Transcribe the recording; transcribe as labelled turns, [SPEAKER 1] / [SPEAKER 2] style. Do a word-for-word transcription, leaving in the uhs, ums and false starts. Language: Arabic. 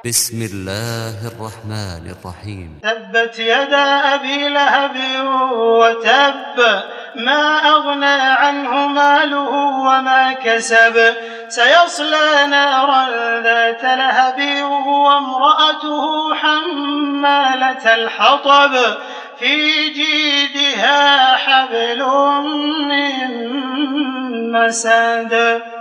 [SPEAKER 1] بسم الله الرحمن الرحيم.
[SPEAKER 2] تبت يدا أبي لهب وتب، ما أغنى عنه ماله وما كسب، سيصلى نارا ذات لهب وامرأته حمالة الحطب، في جيدها حبل من مسد.